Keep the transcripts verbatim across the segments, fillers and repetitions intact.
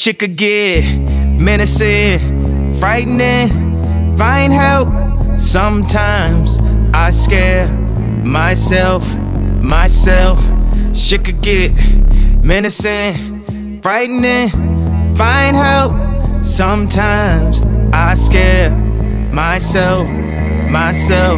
Shit could get menacing, frightening, find help. Sometimes I scare myself, myself. Shit could get menacing, frightening, find help. Sometimes I scare myself, myself.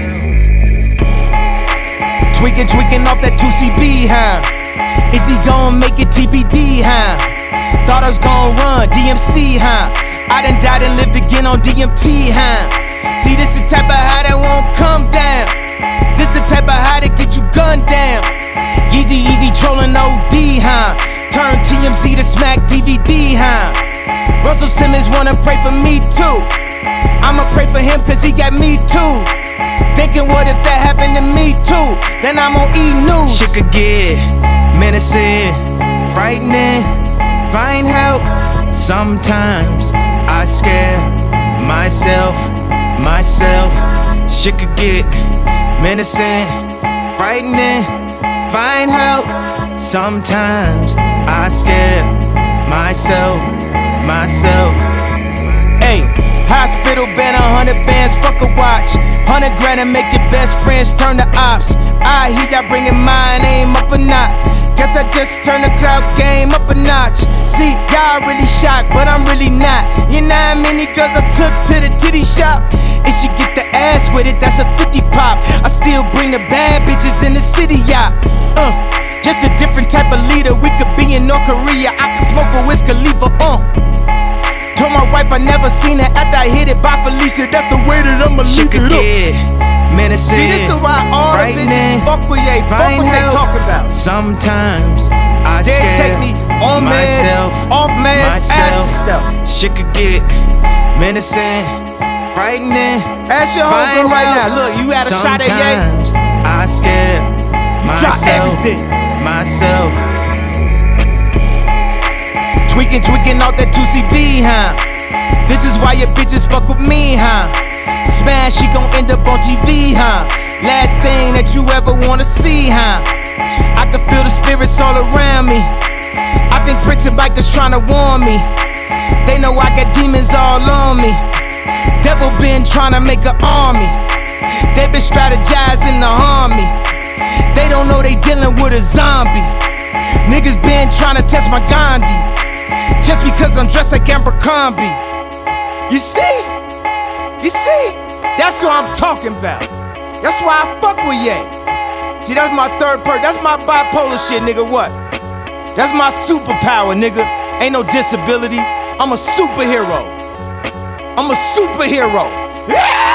Tweaking, tweaking off that two C B, huh? Is he gon' make it T B D, huh? Thought I was gon' run D M C, huh? I done died and lived again on D M T, huh? See, this the type of high that won't come down. This the type of high that get you gunned down. Easy, easy trolling O D, huh? Turn T M Z to smack D V D, huh? Russell Simmons wanna pray for me too. I'ma pray for him cause he got me too. Thinking what if that happened to me too? Then I'm on E! News. Shit could get menacing, frightening, find help. Sometimes I scare myself, myself. Shit could get menacing, frightening, find help. Sometimes I scare myself, myself. Hey, hospital been a hundred bands, fuck a watch. Hundred grand and make your best friends turn to ops. I hear y'all bringing mine aim up a notch. Guess I just turned the clout game up a notch. See, y'all really shocked, but I'm really not. You know how many girls I took to the titty shop? If she get the ass with it, that's a fifty pop. I still bring the bad bitches in the city, y'all. Uh, just a different type of leader. We could be in North Korea, I could smoke a Wiz Khalifa, uh. Told my wife I never seen her after I hit it by Felicia. That's the way that I'ma leave it up. Menacing, see, this is why all the bitches fuck with ye, fuck what they talk about. Sometimes I they scare take me on myself, mask, off mask, ask yourself. Shit could get menacing, frightening. Ask your homegirl right now. Look, you had a shot at ye. Sometimes I scare myself, everything. myself. Tweaking, tweaking out that two C B, huh? This is why your bitches fuck with me, huh? Smash, she gon' end up on T V, huh? Last thing that you ever wanna see, huh? I can feel the spirits all around me. I think Prince and bikers tryna warn me. They know I got demons all on me. Devil been tryna make an army. They been strategizing to harm me. They don't know they dealing with a zombie. Niggas been tryna test my Gandhi. Just because I'm dressed like Abercrombie. You see? You see? That's what I'm talking about. That's why I fuck with ye. See, that's my third part. That's my bipolar shit, nigga. What? That's my superpower, nigga. Ain't no disability. I'm a superhero. I'm a superhero. Yeah!